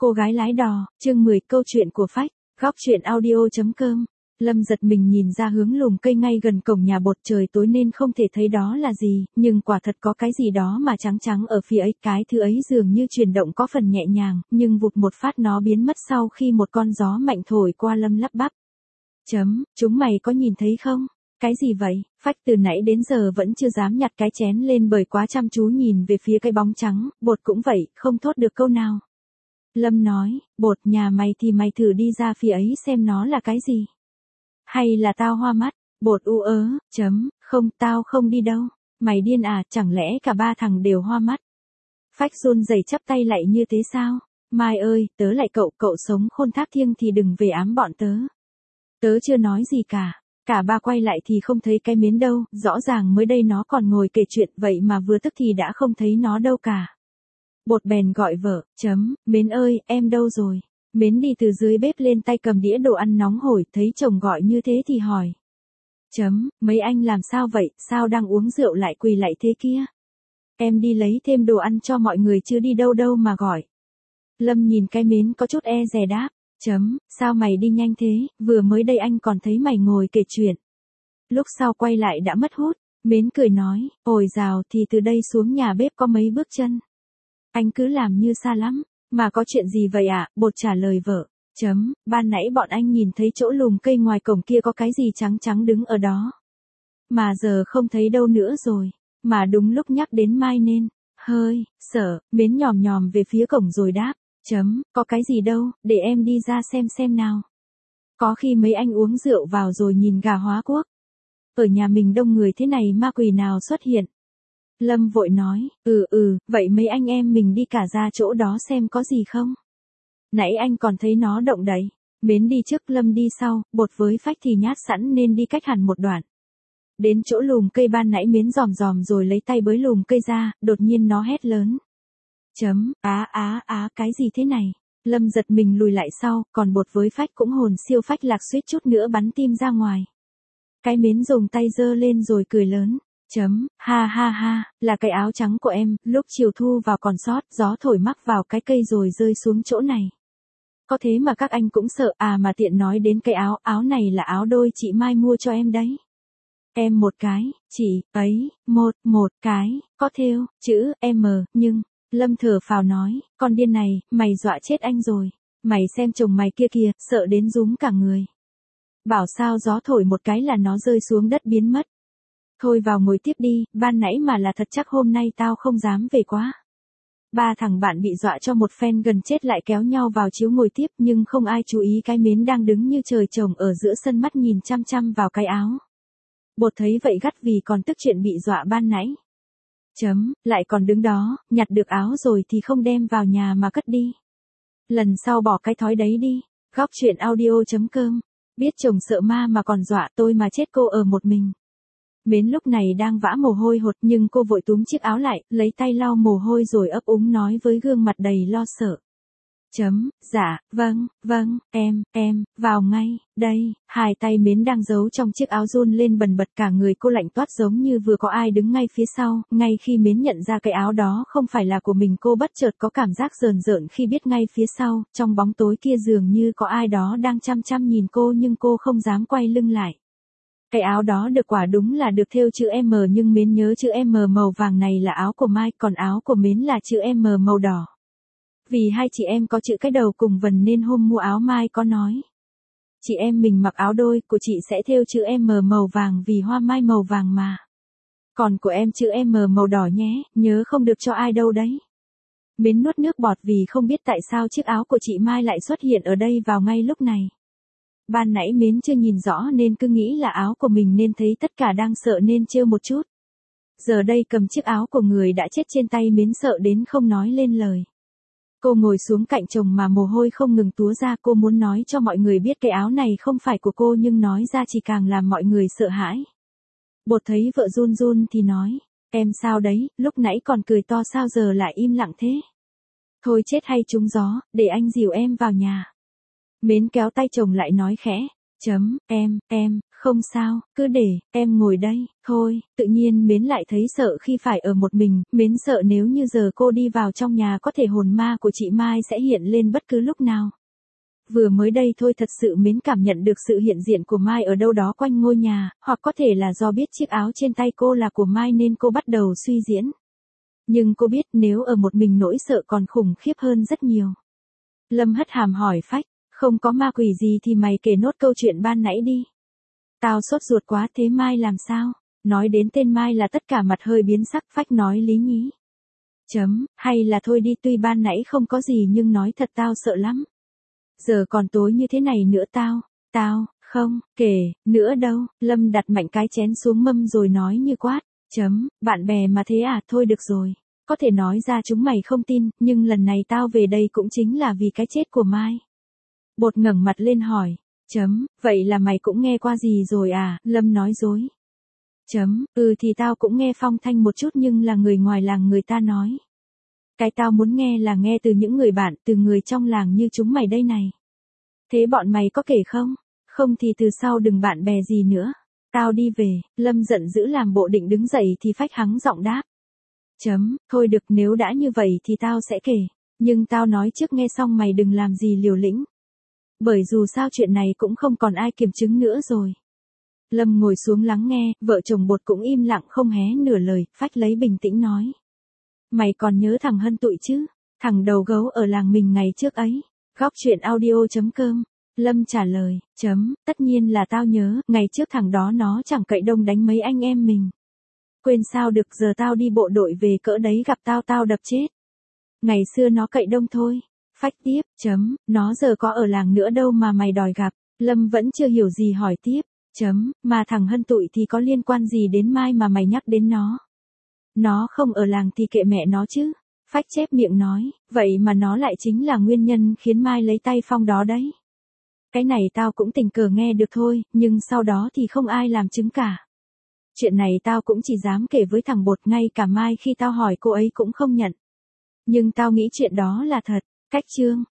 Cô gái lái đò, chương 10 câu chuyện của Phách, góc chuyện audio.com. Lâm giật mình nhìn ra hướng lùm cây ngay gần cổng nhà bột, trời tối nên không thể thấy đó là gì, nhưng quả thật có cái gì đó mà trắng trắng ở phía ấy, cái thứ ấy dường như chuyển động có phần nhẹ nhàng, nhưng vụt một phát nó biến mất sau khi một con gió mạnh thổi qua. Lâm lắp bắp. Chúng mày có nhìn thấy không? Cái gì vậy? Phách từ nãy đến giờ vẫn chưa dám nhặt cái chén lên bởi quá chăm chú nhìn về phía cái bóng trắng, bột cũng vậy, không thốt được câu nào. Lâm nói, bột nhà mày thì mày thử đi ra phía ấy xem nó là cái gì. Hay là tao hoa mắt? Bột không, tao không đi đâu. Mày điên à, chẳng lẽ cả ba thằng đều hoa mắt? Phách run rẩy chắp tay lại như thế sao? Mai ơi, tớ lại cậu sống khôn thác thiêng thì đừng về ám bọn tớ. Tớ chưa nói gì cả. Cả ba quay lại thì không thấy cái Mến đâu, rõ ràng mới đây nó còn ngồi kể chuyện vậy mà vừa tức thì đã không thấy nó đâu cả. Bột bèn gọi vợ, Mến ơi, em đâu rồi? Mến đi từ dưới bếp lên tay cầm đĩa đồ ăn nóng hổi, thấy chồng gọi như thế thì hỏi. Mấy anh làm sao vậy, sao đang uống rượu lại quỳ lại thế kia? Em đi lấy thêm đồ ăn cho mọi người chứ đi đâu đâu mà gọi. Lâm nhìn cái Mến có chút e dè đáp. Sao mày đi nhanh thế, vừa mới đây anh còn thấy mày ngồi kể chuyện. Lúc sau quay lại đã mất hút, Mến cười nói, ôi dào thì từ đây xuống nhà bếp có mấy bước chân. Anh cứ làm như xa lắm, mà có chuyện gì vậy ạ? Bột trả lời vợ. Ban nãy bọn anh nhìn thấy chỗ lùm cây ngoài cổng kia có cái gì trắng trắng đứng ở đó. Mà giờ không thấy đâu nữa rồi, mà đúng lúc nhắc đến Mai nên, hơi, sợ, Mến nhòm nhòm về phía cổng rồi đáp. Có cái gì đâu, để em đi ra xem nào. Có khi mấy anh uống rượu vào rồi nhìn gà hóa quốc. Ở nhà mình đông người thế này ma quỷ nào xuất hiện. Lâm vội nói, vậy mấy anh em mình đi cả ra chỗ đó xem có gì không. Nãy anh còn thấy nó động đậy. Mến đi trước Lâm đi sau, bột với Phách thì nhát sẵn nên đi cách hẳn một đoạn. Đến chỗ lùm cây ban nãy Mến dòm dòm rồi lấy tay bới lùm cây ra, đột nhiên nó hét lớn. Cái gì thế này? Lâm giật mình lùi lại sau, còn bột với Phách cũng hồn siêu phách lạc suýt chút nữa bắn tim ra ngoài. Cái Mến dùng tay giơ lên rồi cười lớn. Ha, là cái áo trắng của em, lúc chiều thu vào còn sót, gió thổi mắc vào cái cây rồi rơi xuống chỗ này. Có thế mà các anh cũng sợ à, mà tiện nói đến cái áo này là áo đôi chị Mai mua cho em đấy. Em một cái, chị ấy, một cái, có thêu, chữ M, nhưng... Lâm thở phào nói, con điên này, mày dọa chết anh rồi. Mày xem chồng mày kia kìa, sợ đến rúm cả người. Bảo sao gió thổi một cái là nó rơi xuống đất biến mất. Thôi vào ngồi tiếp đi, ban nãy mà là thật chắc hôm nay tao không dám về quá. Ba thằng bạn bị dọa cho một phen gần chết lại kéo nhau vào chiếu ngồi tiếp, nhưng không ai chú ý cái Mến đang đứng như trời trồng ở giữa sân mắt nhìn chăm chăm vào cái áo. Bột thấy vậy gắt vì còn tức chuyện bị dọa ban nãy. Lại còn đứng đó, nhặt được áo rồi thì không đem vào nhà mà cất đi. Lần sau bỏ cái thói đấy đi. Góc chuyện audio.com. Biết chồng sợ ma mà còn dọa tôi mà chết cô ở một mình. Mến lúc này đang vã mồ hôi hột nhưng cô vội túm chiếc áo lại, lấy tay lau mồ hôi rồi ấp úng nói với gương mặt đầy lo sợ. Dạ, vâng, em, vào ngay, đây. Hai tay Mến đang giấu trong chiếc áo run lên bần bật, cả người cô lạnh toát giống như vừa có ai đứng ngay phía sau. Ngay khi Mến nhận ra cái áo đó không phải là của mình, cô bất chợt có cảm giác rờn rợn khi biết ngay phía sau, trong bóng tối kia dường như có ai đó đang chăm chăm nhìn cô nhưng cô không dám quay lưng lại. Cái áo đó được quả đúng là được thêu chữ M nhưng Mến nhớ chữ M màu vàng này là áo của Mai, còn áo của Mến là chữ M màu đỏ. Vì hai chị em có chữ cái đầu cùng vần nên hôm mua áo Mai có nói. Chị em mình mặc áo đôi, của chị sẽ thêu chữ M màu vàng vì hoa mai màu vàng mà. Còn của em chữ M màu đỏ nhé, nhớ không được cho ai đâu đấy. Mến nuốt nước bọt vì không biết tại sao chiếc áo của chị Mai lại xuất hiện ở đây vào ngay lúc này. Ban nãy Mến chưa nhìn rõ nên cứ nghĩ là áo của mình nên thấy tất cả đang sợ nên trêu một chút. Giờ đây cầm chiếc áo của người đã chết trên tay Mến sợ đến không nói lên lời. Cô ngồi xuống cạnh chồng mà mồ hôi không ngừng túa ra, cô muốn nói cho mọi người biết cái áo này không phải của cô nhưng nói ra chỉ càng làm mọi người sợ hãi. Bột thấy vợ run run thì nói, em sao đấy, lúc nãy còn cười to sao giờ lại im lặng thế? Thôi chết hay trúng gió, để anh dìu em vào nhà. Mến kéo tay chồng lại nói khẽ, Không sao, cứ để, em ngồi đây, thôi, tự nhiên Mến lại thấy sợ khi phải ở một mình, Mến sợ nếu như giờ cô đi vào trong nhà có thể hồn ma của chị Mai sẽ hiện lên bất cứ lúc nào. Vừa mới đây thôi thật sự Mến cảm nhận được sự hiện diện của Mai ở đâu đó quanh ngôi nhà, hoặc có thể là do biết chiếc áo trên tay cô là của Mai nên cô bắt đầu suy diễn. Nhưng cô biết nếu ở một mình nỗi sợ còn khủng khiếp hơn rất nhiều. Lâm hất hàm hỏi Phách, không có ma quỷ gì thì mày kể nốt câu chuyện ban nãy đi. Tao sốt ruột quá thế Mai làm sao? Nói đến tên Mai là tất cả mặt hơi biến sắc Phách nói lý nhí. Hay là thôi đi tuy ban nãy không có gì nhưng nói thật tao sợ lắm. Giờ còn tối như thế này nữa không, kể, nữa đâu, Lâm đặt mạnh cái chén xuống mâm rồi nói như quát. Bạn bè mà thế à thôi được rồi. Có thể nói ra chúng mày không tin, nhưng lần này tao về đây cũng chính là vì cái chết của Mai. Bột ngẩng mặt lên hỏi. Vậy là mày cũng nghe qua gì rồi à, Lâm nói dối. Thì tao cũng nghe phong thanh một chút nhưng là người ngoài làng người ta nói. Cái tao muốn nghe là nghe từ những người bạn, từ người trong làng như chúng mày đây này. Thế bọn mày có kể không? Không thì từ sau đừng bạn bè gì nữa. Tao đi về, Lâm giận dữ làm bộ định đứng dậy thì Phách hắng giọng đáp. Thôi được nếu đã như vậy thì tao sẽ kể. Nhưng tao nói trước nghe xong mày đừng làm gì liều lĩnh. Bởi dù sao chuyện này cũng không còn ai kiểm chứng nữa rồi. Lâm ngồi xuống lắng nghe, vợ chồng Bột cũng im lặng không hé nửa lời, Phách lấy bình tĩnh nói. Mày còn nhớ thằng Hân Tụi chứ? Thằng đầu gấu ở làng mình ngày trước ấy. Góc chuyện audio.com. Lâm trả lời, tất nhiên là tao nhớ, ngày trước thằng đó nó chẳng cậy đông đánh mấy anh em mình. Quên sao được giờ tao đi bộ đội về cỡ đấy gặp tao đập chết. Ngày xưa nó cậy đông thôi. Phách tiếp, nó giờ có ở làng nữa đâu mà mày đòi gặp. Lâm vẫn chưa hiểu gì hỏi tiếp, mà thằng Hân Tụi thì có liên quan gì đến Mai mà mày nhắc đến nó. Nó không ở làng thì kệ mẹ nó chứ. Phách chép miệng nói, vậy mà nó lại chính là nguyên nhân khiến Mai lấy tay Phong đó đấy. Cái này tao cũng tình cờ nghe được thôi, nhưng sau đó thì không ai làm chứng cả. Chuyện này tao cũng chỉ dám kể với thằng Bột ngay cả Mai khi tao hỏi cô ấy cũng không nhận. Nhưng tao nghĩ chuyện đó là thật. Cách chương.